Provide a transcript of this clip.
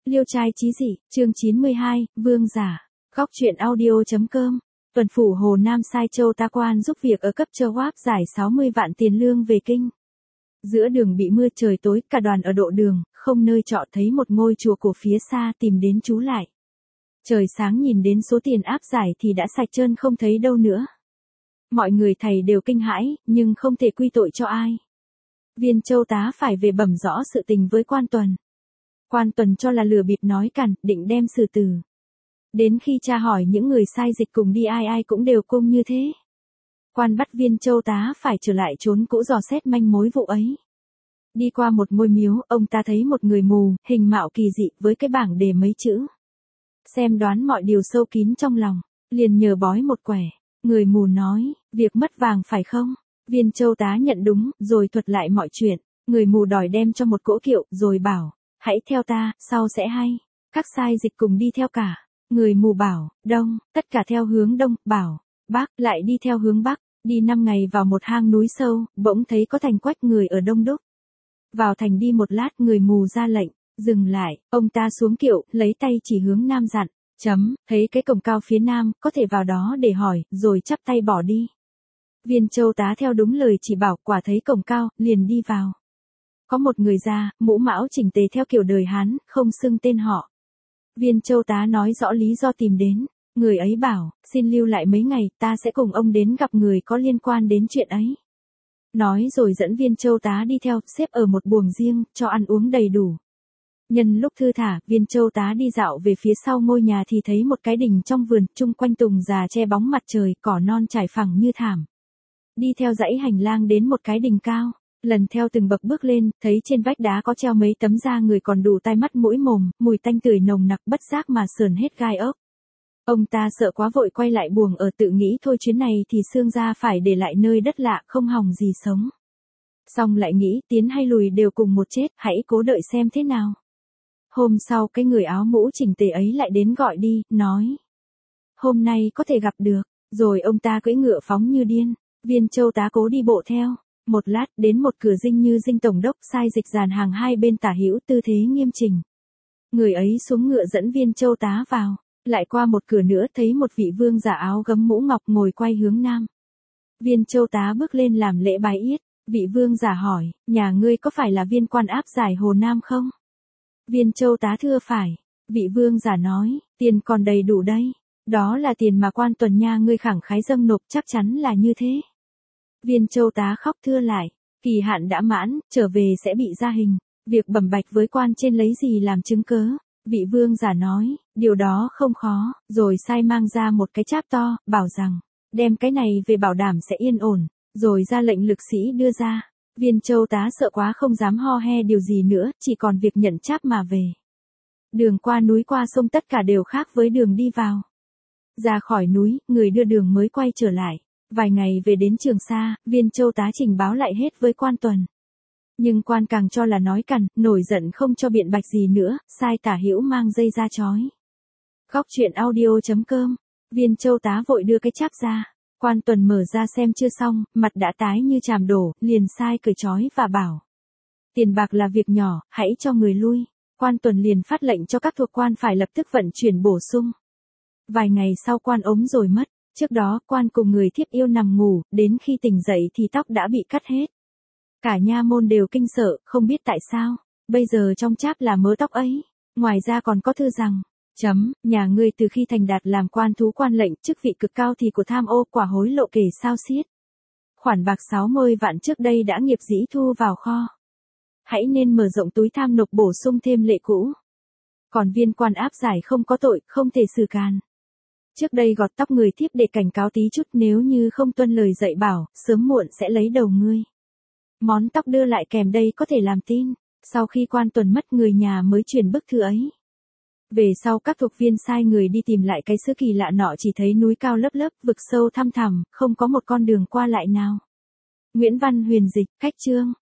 Liêu trai chí dị, chương 92, Vương giả. Góc truyện audio.com. Tuần phủ Hồ Nam sai Châu Ta Quan giúp việc ở cấp Châu Wáp giải 60 vạn tiền lương về kinh. Giữa đường bị mưa trời tối, cả đoàn ở độ đường, không nơi trọ thấy một ngôi chùa cổ phía xa tìm đến trú lại. Trời sáng nhìn đến số tiền áp giải thì đã sạch trơn không thấy đâu nữa. Mọi người thầy đều kinh hãi, nhưng không thể quy tội cho ai. Viên Châu tá phải về bẩm rõ sự tình với quan tuần. Quan tuần cho là lừa bịp nói cằn, định đem xử tử. Đến khi tra hỏi những người sai dịch cùng đi ai cũng đều cung như thế. Quan bắt Viên Châu tá phải trở lại trốn cũ dò xét manh mối vụ ấy. Đi qua một ngôi miếu, ông ta thấy một người mù, hình mạo kỳ dị với cái bảng đề mấy chữ. Xem đoán mọi điều sâu kín trong lòng, liền nhờ bói một quẻ. Người mù nói, việc mất vàng phải không? Viên Châu tá nhận đúng, rồi thuật lại mọi chuyện. Người mù đòi đem cho một cỗ kiệu, rồi bảo, hãy theo ta, sau sẽ hay. Các sai dịch cùng đi theo cả. Người mù bảo, đông, tất cả theo hướng đông, bảo, bắc, lại đi theo hướng bắc. Đi 5 ngày vào một hang núi sâu, bỗng thấy có thành quách người ở đông đúc. Vào thành đi một lát, người mù ra lệnh, dừng lại, ông ta xuống kiệu, lấy tay chỉ hướng nam dặn, thấy cái cổng cao phía nam, có thể vào đó để hỏi, rồi chắp tay bỏ đi. Viên Châu tá theo đúng lời chỉ bảo, quả thấy cổng cao, liền đi vào. Có một người già, mũ mão chỉnh tề theo kiểu đời Hán, không xưng tên họ. Viên Châu tá nói rõ lý do tìm đến. Người ấy bảo, xin lưu lại mấy ngày, ta sẽ cùng ông đến gặp người có liên quan đến chuyện ấy. Nói rồi dẫn Viên Châu tá đi theo, xếp ở một buồng riêng, cho ăn uống đầy đủ. Nhân lúc thư thả, Viên Châu tá đi dạo về phía sau ngôi nhà thì thấy một cái đình trong vườn, chung quanh tùng già che bóng mặt trời, cỏ non trải phẳng như thảm. Đi theo dãy hành lang đến một cái đình cao, lần theo từng bậc bước lên, thấy trên vách đá có treo mấy tấm da người còn đủ tai mắt mũi mồm, mùi tanh tưởi nồng nặc bất giác mà sờn hết gai ốc. Ông ta sợ quá vội quay lại buồng ở, tự nghĩ thôi chuyến này thì xương da phải để lại nơi đất lạ, không hòng gì sống. Xong lại nghĩ tiến hay lùi đều cùng một chết, hãy cố đợi xem thế nào. Hôm sau cái người áo mũ chỉnh tề ấy lại đến gọi đi, nói. Hôm nay có thể gặp được, rồi ông ta cưỡi ngựa phóng như điên. Viên Châu tá cố đi bộ theo. Một lát đến một cửa dinh như dinh tổng đốc, sai dịch dàn hàng hai bên tả hữu, tư thế nghiêm chỉnh. Người ấy xuống ngựa dẫn Viên Châu tá vào. Lại qua một cửa nữa thấy một vị vương giả áo gấm mũ ngọc ngồi quay hướng nam. Viên Châu tá bước lên làm lễ bái yết. Vị vương giả hỏi, nhà ngươi có phải là viên quan áp giải Hồ Nam không? Viên Châu tá thưa phải. Vị vương giả nói, tiền còn đầy đủ đây. Đó là tiền mà quan tuần nha ngươi khẳng khái dâng nộp, chắc chắn là như thế. Viên Châu tá khóc thưa lại, kỳ hạn đã mãn, trở về sẽ bị ra hình. Việc bẩm bạch với quan trên lấy gì làm chứng cớ? Vị vương giả nói, điều đó không khó, rồi sai mang ra một cái cháp to, bảo rằng, đem cái này về bảo đảm sẽ yên ổn, rồi ra lệnh lực sĩ đưa ra. Viên Châu tá sợ quá không dám ho he điều gì nữa, chỉ còn việc nhận cháp mà về. Đường qua núi qua sông tất cả đều khác với đường đi vào. Ra khỏi núi, người đưa đường mới quay trở lại. Vài ngày về đến Trường Sa, Viên Châu tá trình báo lại hết với quan tuần. Nhưng quan càng cho là nói cằn, nổi giận không cho biện bạch gì nữa, sai tả hữu mang dây ra trói. Góc truyện audio.com. Viên Châu tá vội đưa cái cháp ra. Quan tuần mở ra xem chưa xong, mặt đã tái như chàm đổ, liền sai cởi trói và bảo. Tiền bạc là việc nhỏ, hãy cho người lui. Quan tuần liền phát lệnh cho các thuộc quan phải lập tức vận chuyển bổ sung. Vài ngày sau quan ốm rồi mất. Trước đó, quan cùng người thiếp yêu nằm ngủ, đến khi tỉnh dậy thì tóc đã bị cắt hết. Cả nha môn đều kinh sợ, không biết tại sao. Bây giờ trong cháp là mớ tóc ấy. Ngoài ra còn có thư rằng, nhà ngươi từ khi thành đạt làm quan thú quan lệnh, chức vị cực cao thì của tham ô quả hối lộ kể sao xiết. Khoản bạc 60 vạn trước đây đã nghiệp dĩ thu vào kho. Hãy nên mở rộng túi tham nộp bổ sung thêm lệ cũ. Còn viên quan áp giải không có tội, không thể xử càn. Trước đây gọt tóc người thiếp để cảnh cáo tí chút, nếu như không tuân lời dạy bảo, sớm muộn sẽ lấy đầu ngươi. Món tóc đưa lại kèm đây có thể làm tin. Sau khi quan tuần mất, người nhà mới truyền bức thư ấy. Về sau các thuộc viên sai người đi tìm lại cái xứ kỳ lạ nọ, chỉ thấy núi cao lấp lấp, vực sâu thăm thẳm, không có một con đường qua lại nào. Nguyễn Văn Huyền dịch, cách chương.